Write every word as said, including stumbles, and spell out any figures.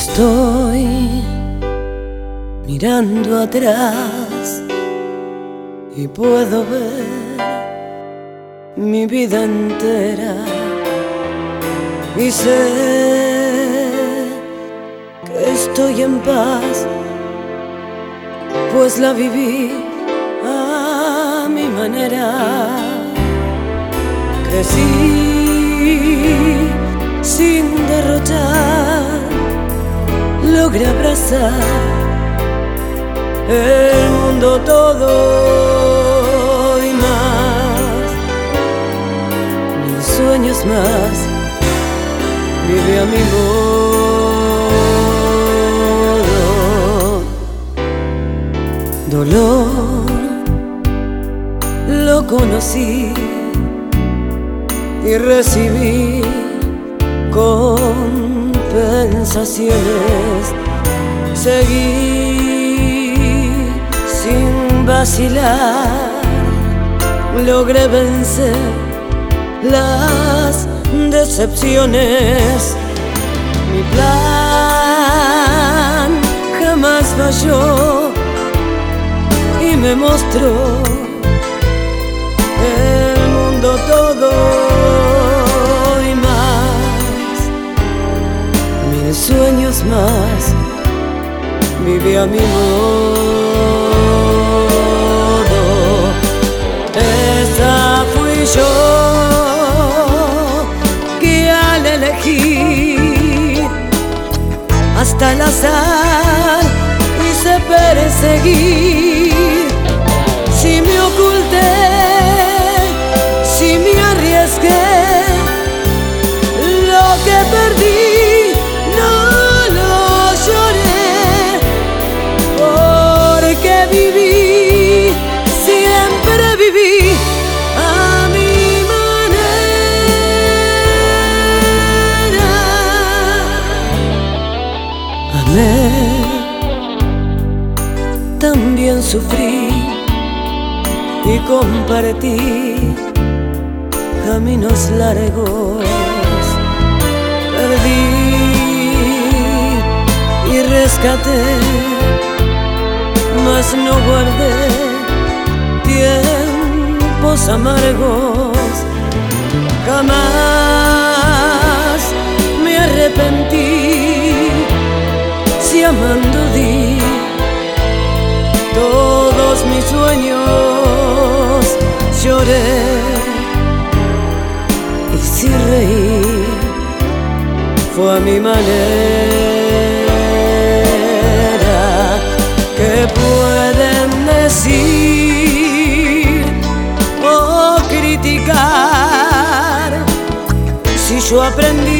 Estoy mirando atrás y puedo ver mi vida entera, y sé que estoy en paz, pues la viví a mi manera. Crecí sin derrochar, logré abrazar el mundo todo y más, mil sueños más, vive a mi modo. Dolor lo conocí y recibí compensaciones. Seguí sin vacilar, logré vencer las decepciones. Mi plan jamás falló y me mostró el mundo todo y más, mil sueños más, vive a mi modo. Esa fui yo que al elegir hasta el azar hice perseguir. Si me oculté, si me arriesgué, lo que perdí no lo lloré, porque viví, siempre viví a mi manera. Amé, también sufrí y compartí caminos largos. Perdí y rescaté, mas no guardé tiempos amargos. Jamás me arrepentí, si amando di todos mis sueños. Lloré y si reí fue a mi manera. ¿Qué pueden decir o criticar si yo aprendí